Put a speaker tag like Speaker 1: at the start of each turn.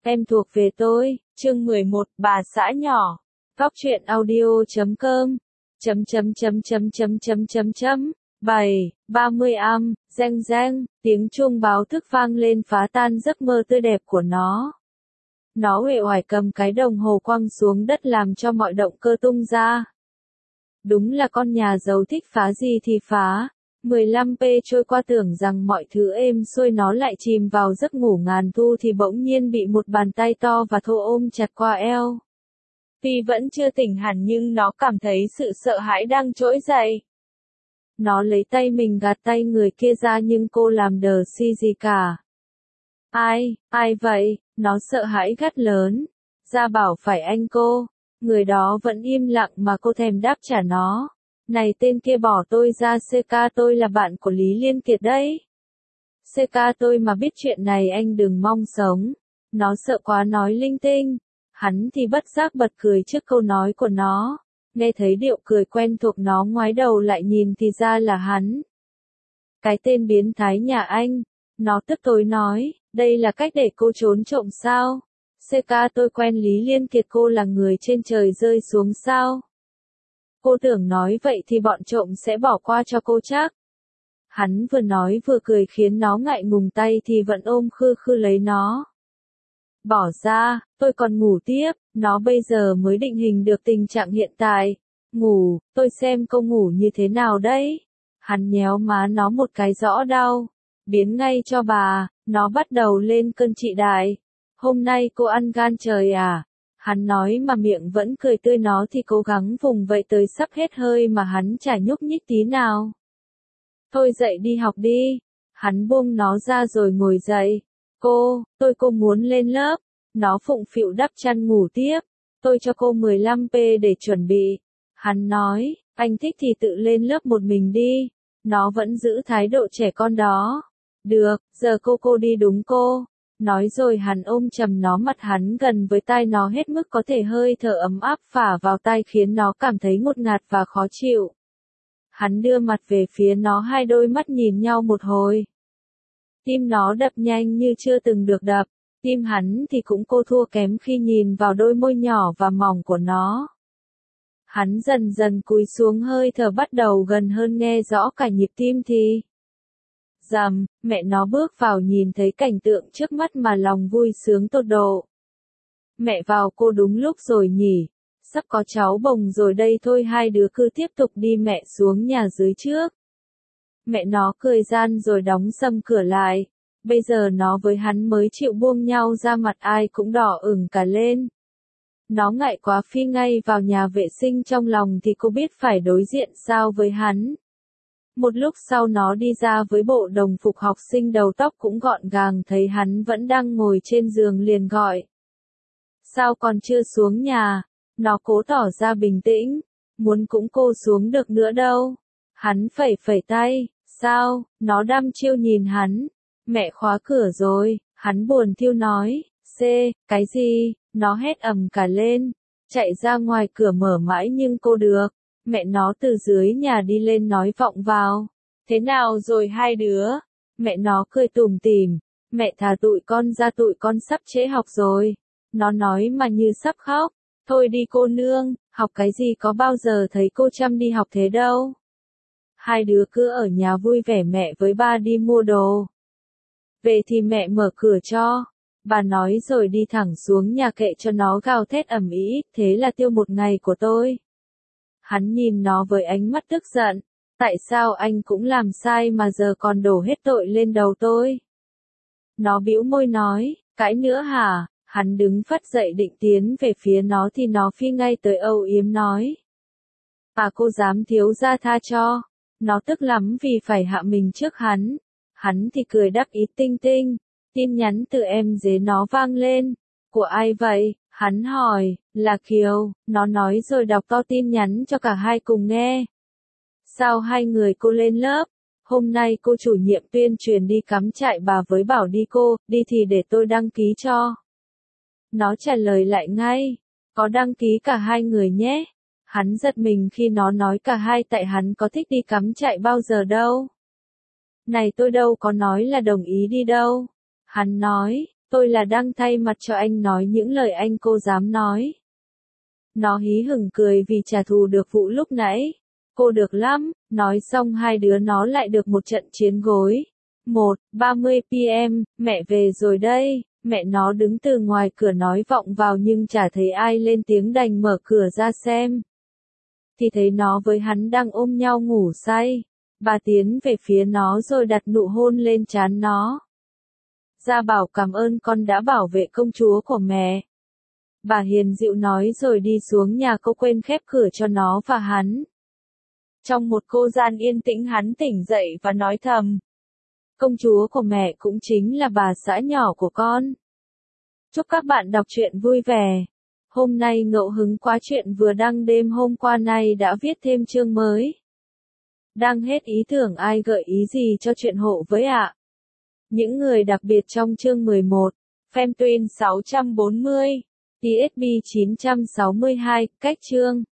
Speaker 1: Em thuộc về tôi, chương 11, bà xã nhỏ. Góc truyện audio.com. 30 âm, reng reng, tiếng chuông báo thức vang lên phá tan giấc mơ tươi đẹp của nó. Nó uể oải cầm cái đồng hồ quăng xuống đất làm cho mọi động cơ tung ra. Đúng là con nhà giàu thích phá gì thì phá. 15p trôi qua tưởng rằng mọi thứ êm xuôi nó lại chìm vào giấc ngủ ngàn thu thì bỗng nhiên bị một bàn tay to và thô ôm chặt qua eo. Tuy vẫn chưa tỉnh hẳn nhưng nó cảm thấy sự sợ hãi đang trỗi dậy. Nó lấy tay mình gạt tay người kia ra nhưng cô làm đờ si gì cả. Ai vậy? Nó sợ hãi gắt lớn. Ra bảo phải anh cô. Người đó vẫn im lặng mà cô thèm đáp trả nó. Này tên kia bỏ tôi ra, CK tôi là bạn của Lý Liên Kiệt đấy. CK tôi mà biết chuyện này anh đừng mong sống. Nó sợ quá nói linh tinh. Hắn thì bất giác bật cười trước câu nói của nó. Nghe thấy điệu cười quen thuộc nó ngoái đầu lại nhìn thì ra là hắn. Cái tên biến thái nhà anh. Nó tức tối nói, đây là cách để cô trốn trộm sao? CK tôi quen Lý Liên Kiệt, cô là người trên trời rơi xuống sao? Cô tưởng nói vậy thì bọn trộm sẽ bỏ qua cho cô chắc. Hắn vừa nói vừa cười khiến nó ngại ngùng tay thì vẫn ôm khư khư lấy nó. Bỏ ra, tôi còn ngủ tiếp, nó bây giờ mới định hình được tình trạng hiện tại. Ngủ, tôi xem cô ngủ như thế nào đấy. Hắn nhéo má nó một cái rõ đau. Biến ngay cho bà, nó bắt đầu lên cơn trị đại. Hôm nay cô ăn gan trời à? Hắn nói mà miệng vẫn cười tươi, nó thì cố gắng vùng vậy tới sắp hết hơi mà hắn chả nhúc nhích tí nào. Thôi dậy đi học đi. Hắn buông nó ra rồi ngồi dậy. Cô muốn lên lớp. Nó phụng phịu đắp chăn ngủ tiếp. Tôi cho cô 15p để chuẩn bị. Hắn nói, anh thích thì tự lên lớp một mình đi. Nó vẫn giữ thái độ trẻ con đó. Được, giờ cô đi đúng cô. Nói rồi hắn ôm chầm nó, mặt hắn gần với tai nó hết mức có thể, hơi thở ấm áp phả vào tai khiến nó cảm thấy ngột ngạt và khó chịu. Hắn đưa mặt về phía nó, hai đôi mắt nhìn nhau một hồi. Tim nó đập nhanh như chưa từng được đập, tim hắn thì cũng cô thua kém khi nhìn vào đôi môi nhỏ và mỏng của nó. Hắn dần dần cúi xuống, hơi thở bắt đầu gần hơn, nghe rõ cả nhịp tim thì. Rầm, mẹ nó bước vào nhìn thấy cảnh tượng trước mắt mà lòng vui sướng tột độ. Mẹ vào cô đúng lúc rồi nhỉ, sắp có cháu bồng rồi đây thôi, hai đứa cứ tiếp tục đi, mẹ xuống nhà dưới trước. Mẹ nó cười gian rồi đóng sầm cửa lại, bây giờ nó với hắn mới chịu buông nhau ra, mặt ai cũng đỏ ửng cả lên. Nó ngại quá phi ngay vào nhà vệ sinh, trong lòng thì cô biết phải đối diện sao với hắn. Một lúc sau nó đi ra với bộ đồng phục học sinh, đầu tóc cũng gọn gàng, thấy hắn vẫn đang ngồi trên giường liền gọi. Sao còn chưa xuống nhà? Nó cố tỏ ra bình tĩnh, muốn cũng cô xuống được nữa đâu. Hắn phẩy tay, sao? Nó đăm chiêu nhìn hắn. Mẹ khóa cửa rồi, hắn buồn thiu nói. Cái gì? Nó hét ầm cả lên, chạy ra ngoài cửa mở mãi nhưng cô được. Mẹ nó từ dưới nhà đi lên nói vọng vào. Thế nào rồi hai đứa? Mẹ nó cười tủm tỉm. Mẹ thả tụi con ra, tụi con sắp trễ học rồi. Nó nói mà như sắp khóc. Thôi đi cô nương, học cái gì, có bao giờ thấy cô chăm đi học thế đâu. Hai đứa cứ ở nhà vui vẻ, mẹ với ba đi mua đồ. Về thì mẹ mở cửa cho. Bà nói rồi đi thẳng xuống nhà, kệ cho nó gào thét ầm ĩ, thế là tiêu một ngày của tôi. Hắn nhìn nó với ánh mắt tức giận. Tại sao anh cũng làm sai mà giờ còn đổ hết tội lên đầu tôi? Nó bĩu môi nói, cãi nữa hả? Hắn đứng phắt dậy định tiến về phía nó thì nó phi ngay tới âu yếm nói. À, cô dám thiếu gia tha cho. Nó tức lắm vì phải hạ mình trước hắn. Hắn thì cười đắc ý tinh tinh. Tin nhắn từ em dế nó vang lên. Của ai vậy? Hắn hỏi, là Kiều. Nó nói rồi đọc to tin nhắn cho cả hai cùng nghe. Sao hai người cô lên lớp? Hôm nay cô chủ nhiệm tuyên truyền đi cắm trại bà với bảo đi, cô, đi thì để tôi đăng ký cho. Nó trả lời lại ngay, có đăng ký cả hai người nhé. Hắn giật mình khi nó nói cả hai, tại hắn có thích đi cắm trại bao giờ đâu. Này, tôi đâu có nói là đồng ý đi đâu. Hắn nói, Tôi là đang thay mặt cho anh nói những lời anh cô dám nói. Nó hí hửng cười vì trả thù được vụ lúc nãy. Cô được lắm, nói xong hai đứa nó lại được một trận chiến gối. 1:30 PM, mẹ về rồi đây, mẹ nó đứng từ ngoài cửa nói vọng vào nhưng chả thấy ai lên tiếng đành mở cửa ra xem. Thì thấy nó với hắn đang ôm nhau ngủ say. Bà tiến về phía nó rồi đặt nụ hôn lên trán nó. Gia bảo cảm ơn con đã bảo vệ công chúa của mẹ. Bà hiền dịu nói rồi đi xuống nhà cô quên khép cửa cho nó và hắn. Trong một cô gian yên tĩnh hắn tỉnh dậy và nói thầm. Công chúa của mẹ cũng chính là bà xã nhỏ của con. Chúc các bạn đọc truyện vui vẻ. Hôm nay ngẫu hứng quá chuyện vừa đăng đêm hôm qua nay đã viết thêm chương mới. Đang hết ý tưởng ai gợi ý gì cho chuyện hộ với ạ? Những người đặc biệt trong chương 11, Femtwin 640, TSB 962, cách chương.